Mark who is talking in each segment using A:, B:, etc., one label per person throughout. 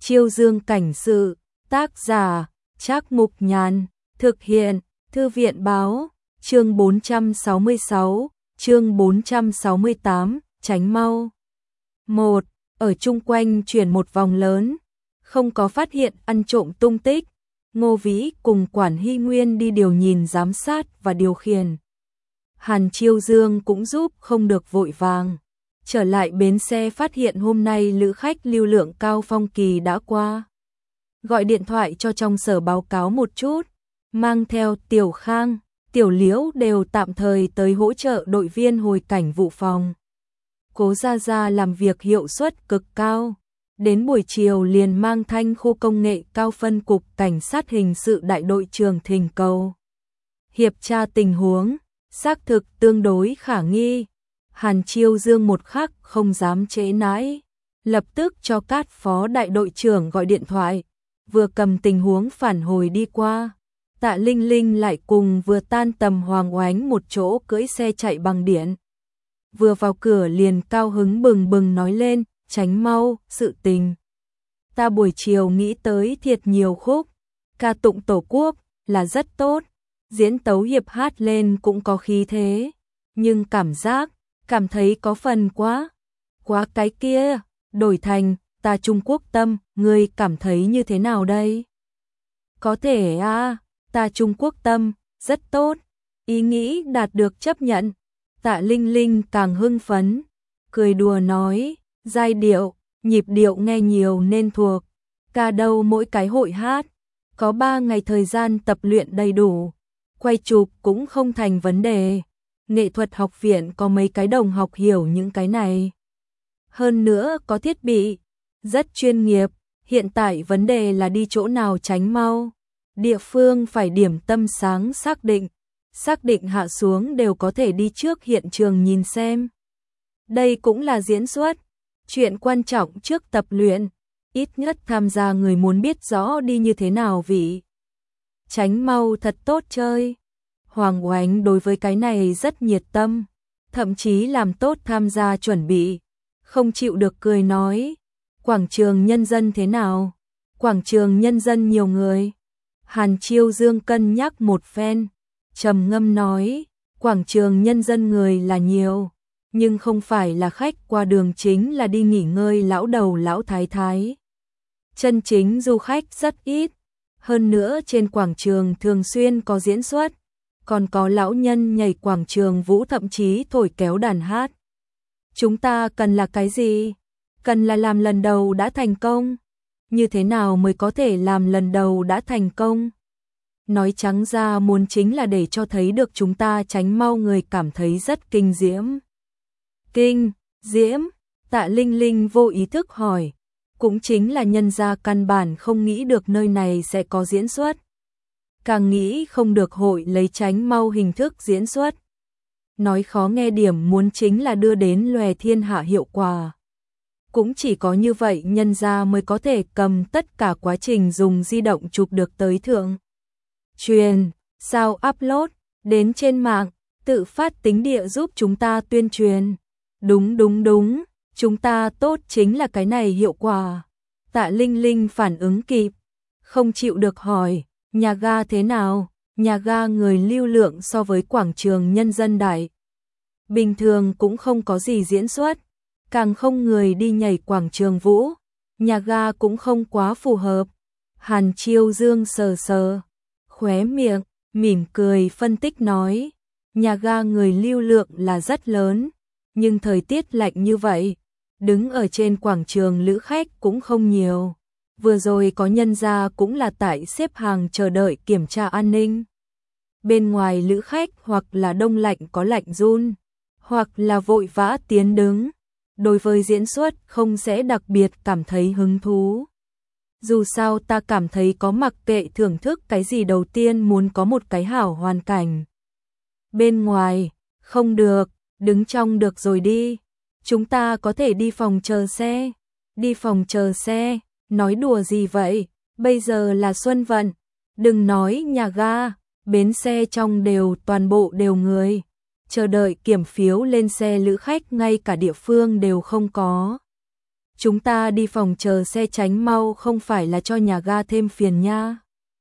A: Chiêu Dương cảnh sự, tác giả, Trác Mục Nhàn, thực hiện, Thư viện báo, chương 466, chương 468, tránh mau. 1. Ở chung quanh chuyển một vòng lớn, không có phát hiện ăn trộm tung tích. Ngô Vĩ cùng Quản Hy Nguyên đi điều nhìn giám sát và điều khiển. Hàn Chiêu Dương cũng giúp không được vội vàng. Trở lại bến xe phát hiện hôm nay lữ khách lưu lượng cao phong kỳ đã qua. Gọi điện thoại cho trong sở báo cáo một chút, mang theo Tiểu Khang, Tiểu Liễu đều tạm thời tới hỗ trợ đội viên hồi cảnh vụ phòng. Cố Gia Gia làm việc hiệu suất cực cao. Đến buổi chiều liền mang Thanh khu công nghệ cao phân cục cảnh sát hình sự đại đội trưởng thỉnh cầu hiệp tra tình huống, xác thực tương đối khả nghi. Hàn Chiêu Dương một khắc không dám trễ nãi, lập tức cho Cát phó đại đội trưởng gọi điện thoại, vừa cầm tình huống phản hồi đi qua. Tạ Linh Linh lại cùng vừa tan tầm Hoàng Oánh một chỗ cưỡi xe chạy bằng điện. Vừa vào cửa liền cao hứng bừng bừng nói lên, tránh mau, sự tình. Ta buổi chiều nghĩ tới thiệt nhiều khúc, ca tụng tổ quốc là rất tốt, diễn tấu hiệp hát lên cũng có khí thế, nhưng cảm thấy có phần quá cái kia, đổi thành ta Trung Quốc tâm, ngươi cảm thấy như thế nào đây? Có thể ta Trung Quốc tâm, rất tốt, ý nghĩ đạt được chấp nhận. Tạ Linh Linh càng hưng phấn, cười đùa nói, giai điệu, nhịp điệu nghe nhiều nên thuộc, ca đâu mỗi cái hội hát, có 3 ngày thời gian tập luyện đầy đủ, quay chụp cũng không thành vấn đề. Nghệ thuật học viện có mấy cái đồng học hiểu những cái này. Hơn nữa có thiết bị, rất chuyên nghiệp, hiện tại vấn đề là đi chỗ nào tránh mau. Địa phương phải điểm tâm sáng xác định hạ xuống đều có thể đi trước hiện trường nhìn xem. Đây cũng là diễn xuất, chuyện quan trọng trước tập luyện, ít nhất tham gia người muốn biết rõ đi như thế nào vị. Tránh mau thật tốt chơi. Hoàng Oánh đối với cái này rất nhiệt tâm, thậm chí làm tốt tham gia chuẩn bị, không chịu được cười nói, quảng trường nhân dân thế nào? Quảng trường nhân dân nhiều người. Hàn Chiêu Dương cân nhắc một phen, trầm ngâm nói, quảng trường nhân dân người là nhiều, nhưng không phải là khách qua đường, chính là đi nghỉ ngơi lão đầu lão thái thái. Chân chính du khách rất ít, hơn nữa trên quảng trường thường xuyên có diễn xuất, còn có lão nhân nhảy quảng trường vũ, thậm chí thổi kéo đàn hát. Chúng ta cần là cái gì? Cần là làm lần đầu đã thành công. Như thế nào mới có thể làm lần đầu đã thành công? Nói trắng ra muốn chính là để cho thấy được chúng ta tránh mau người cảm thấy rất kinh diễm. Kinh diễm? Tạ Linh Linh vô ý thức hỏi. Cũng chính là nhân gia căn bản không nghĩ được nơi này sẽ có diễn xuất. Càng nghĩ không được hội lấy tránh mau hình thức diễn xuất. Nói khó nghe điểm muốn chính là đưa đến lòe thiên hạ hiệu quả. Cũng chỉ có như vậy nhân gia mới có thể cầm tất cả quá trình dùng di động chụp được tới thượng truyền, sao upload đến trên mạng, tự phát tính địa giúp chúng ta tuyên truyền. Đúng, chúng ta tốt chính là cái này hiệu quả. Tạ Linh Linh phản ứng kịp, không chịu được hỏi, nhà ga thế nào? Nhà ga người lưu lượng so với quảng trường nhân dân đại bình thường cũng không có gì diễn xuất, càng không người đi nhảy quảng trường vũ, nhà ga cũng không quá phù hợp. Hàn Chiêu Dương sờ khóe miệng, mỉm cười phân tích nói, nhà ga người lưu lượng là rất lớn, nhưng thời tiết lạnh như vậy, đứng ở trên quảng trường lữ khách cũng không nhiều. Vừa rồi có nhân gia cũng là tại xếp hàng chờ đợi kiểm tra an ninh. Bên ngoài lữ khách hoặc là đông lạnh có lạnh run, hoặc là vội vã tiến đứng. Đối với diễn xuất không sẽ đặc biệt cảm thấy hứng thú. Dù sao ta cảm thấy có mặc kệ thưởng thức cái gì đầu tiên muốn có một cái hảo hoàn cảnh. Bên ngoài, không được, đứng trong được rồi đi. Chúng ta có thể đi phòng chờ xe. Đi phòng chờ xe, nói đùa gì vậy, bây giờ là xuân vận. Đừng nói nhà ga, bến xe trong toàn bộ đều người. Chờ đợi kiểm phiếu lên xe lữ khách ngay cả địa phương đều không có. Chúng ta đi phòng chờ xe Tránh Mau không phải là cho nhà ga thêm phiền nha.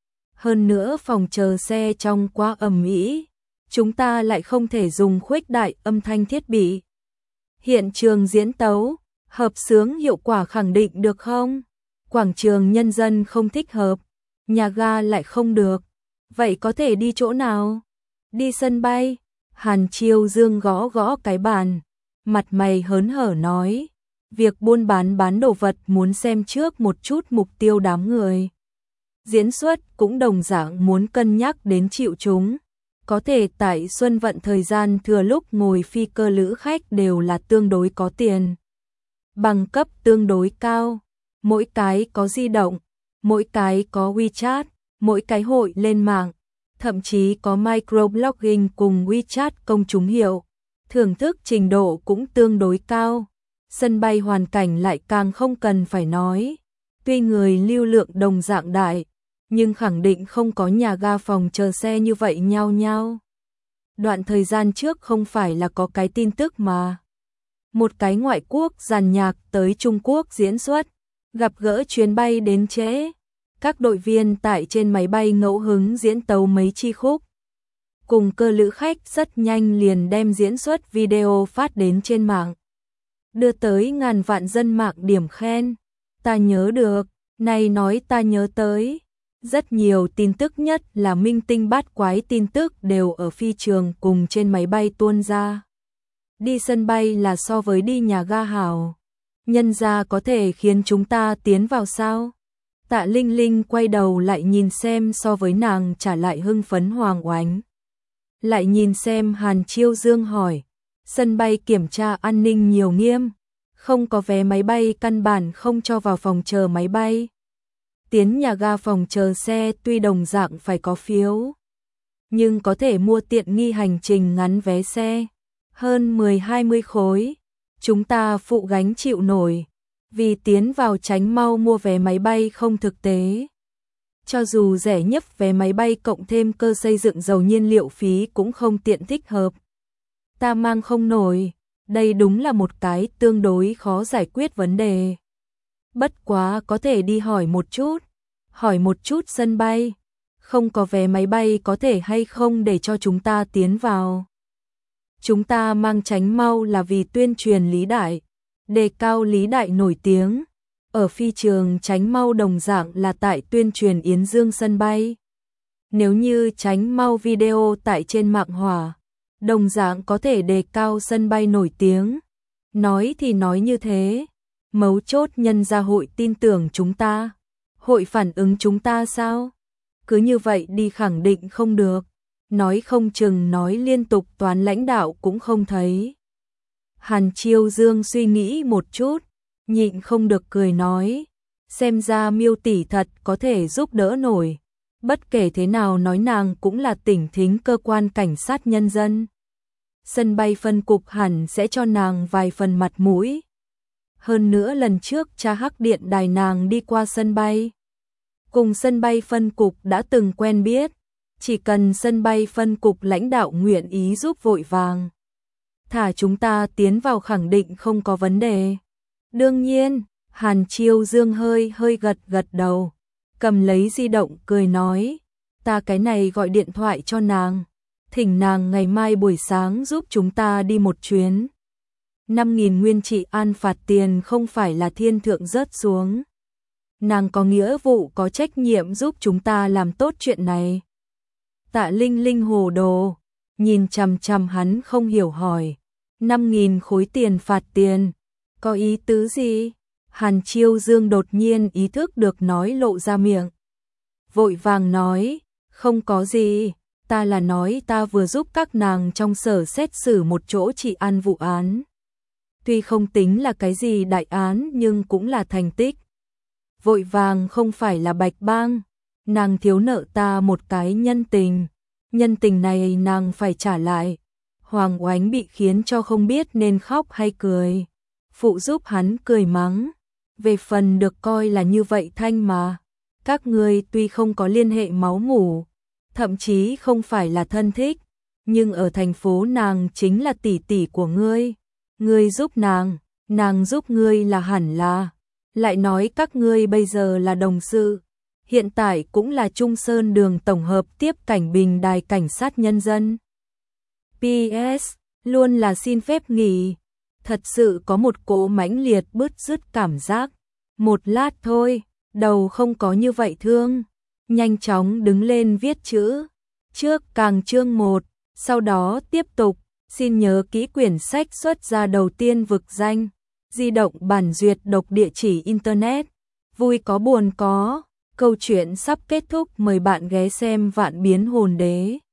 A: Hơn nữa phòng chờ xe trong quá ầm ĩ, chúng ta lại không thể dùng khuếch đại âm thanh thiết bị. Hiện trường diễn tấu, hợp xướng hiệu quả khẳng định được không? Quảng trường Nhân dân không thích hợp, nhà ga lại không được. Vậy có thể đi chỗ nào? Đi sân bay. Hàn Chiêu Dương gõ gõ cái bàn, mặt mày hớn hở nói, việc buôn bán đồ vật muốn xem trước một chút mục tiêu đám người. Diễn xuất cũng đồng dạng muốn cân nhắc đến chịu chúng. Có thể tại Xuân Vận thời gian thừa lúc ngồi phi cơ lữ khách đều là tương đối có tiền. Bằng cấp tương đối cao, mỗi cái có di động, mỗi cái có WeChat, mỗi cái hội lên mạng, thậm chí có microblogging cùng WeChat công chúng hiệu. Thưởng thức trình độ cũng tương đối cao. Sân bay hoàn cảnh lại càng không cần phải nói. Tuy người lưu lượng đồng dạng đại, nhưng khẳng định không có nhà ga phòng chờ xe như vậy nhao nhao. Đoạn thời gian trước không phải là có cái tin tức mà. Một cái ngoại quốc dàn nhạc tới Trung Quốc diễn xuất, gặp gỡ chuyến bay đến trễ. Các đội viên tại trên máy bay ngẫu hứng diễn tấu mấy chi khúc. Cùng cơ lữ khách rất nhanh liền đem diễn xuất video phát đến trên mạng. Đưa tới ngàn vạn dân mạng điểm khen. Ta nhớ được, này nói ta nhớ tới. Rất nhiều tin tức nhất là minh tinh bát quái tin tức đều ở phi trường cùng trên máy bay tuôn ra. Đi sân bay là so với đi nhà ga hảo. Nhân ra có thể khiến chúng ta tiến vào sao? Tạ Linh Linh quay đầu lại nhìn xem so với nàng trả lại hưng phấn Hoàng Oánh. Lại nhìn xem Hàn Chiêu Dương hỏi, sân bay kiểm tra an ninh nhiều nghiêm, không có vé máy bay căn bản không cho vào phòng chờ máy bay. Tiến nhà ga phòng chờ xe tuy đồng dạng phải có phiếu, nhưng có thể mua tiện nghi hành trình ngắn vé xe, hơn 10-20 khối, chúng ta phụ gánh chịu nổi, vì tiến vào Tránh Mau mua vé máy bay không thực tế. Cho dù rẻ nhất vé máy bay cộng thêm cơ xây dựng dầu nhiên liệu phí cũng không tiện thích hợp. Ta mang không nổi, đây đúng là một cái tương đối khó giải quyết vấn đề. Bất quá có thể đi hỏi một chút sân bay, không có vé máy bay có thể hay không để cho chúng ta tiến vào. Chúng ta mang Tránh Mau là vì tuyên truyền Lý Đại, đề cao Lý Đại nổi tiếng. Ở phi trường Tránh Mau đồng dạng là tại tuyên truyền Yến Dương sân bay. Nếu như Tránh Mau video tại trên mạng hỏa, đồng dạng có thể đề cao sân bay nổi tiếng. Nói thì nói như thế, mấu chốt nhân gia hội tin tưởng chúng ta, hội phản ứng chúng ta sao? Cứ như vậy đi khẳng định không được, nói không chừng nói liên tục toán lãnh đạo cũng không thấy. Hàn Chiêu Dương suy nghĩ một chút, nhịn không được cười nói, xem ra Miêu tỷ thật có thể giúp đỡ nổi. Bất kể thế nào nói nàng cũng là tỉnh thính cơ quan cảnh sát nhân dân. Sân bay phân cục hẳn sẽ cho nàng vài phần mặt mũi. Hơn nữa lần trước cha Hắc Điện đài nàng đi qua sân bay. Cùng sân bay phân cục đã từng quen biết, chỉ cần sân bay phân cục lãnh đạo nguyện ý giúp vội vàng. Thả chúng ta tiến vào khẳng định không có vấn đề. Đương nhiên, Hàn Chiêu Dương hơi gật đầu, cầm lấy di động cười nói, ta cái này gọi điện thoại cho nàng, thỉnh nàng ngày mai buổi sáng giúp chúng ta đi một chuyến. 5.000 nguyên trị an phạt tiền không phải là thiên thượng rớt xuống. Nàng có nghĩa vụ có trách nhiệm giúp chúng ta làm tốt chuyện này. Tạ Linh Linh hồ đồ, nhìn chằm chằm hắn không hiểu hỏi, 5.000 khối tiền phạt tiền, có ý tứ gì? Hàn Chiêu Dương đột nhiên ý thức được nói lộ ra miệng. Vội vàng nói, không có gì, ta là nói ta vừa giúp các nàng trong sở xét xử một chỗ trị an vụ án. Tuy không tính là cái gì đại án nhưng cũng là thành tích. Vội vàng không phải là bạch bang, nàng thiếu nợ ta một cái nhân tình này nàng phải trả lại. Hoàng Oánh bị khiến cho không biết nên khóc hay cười. Phụ giúp hắn cười mắng. Về phần được coi là như vậy thanh mà. Các ngươi tuy không có liên hệ máu mủ, thậm chí không phải là thân thích, nhưng ở thành phố nàng chính là tỷ tỷ của ngươi. Ngươi giúp nàng, nàng giúp ngươi là hẳn là, lại nói các ngươi bây giờ là đồng sự, hiện tại cũng là Trung Sơn Đường tổng hợp tiếp cảnh Bình Đài cảnh sát nhân dân. PS, luôn là xin phép nghỉ. Thật sự có một cỗ mãnh liệt bứt rứt cảm giác. Một lát thôi, đầu không có như vậy thương. Nhanh chóng đứng lên viết chữ. Trước càng chương 1, sau đó tiếp tục. Xin nhớ kỹ quyển sách xuất ra đầu tiên vực danh. Di động bản duyệt độc địa chỉ Internet. Vui có buồn có. Câu chuyện sắp kết thúc, mời bạn ghé xem Vạn Biến Hồn Đế.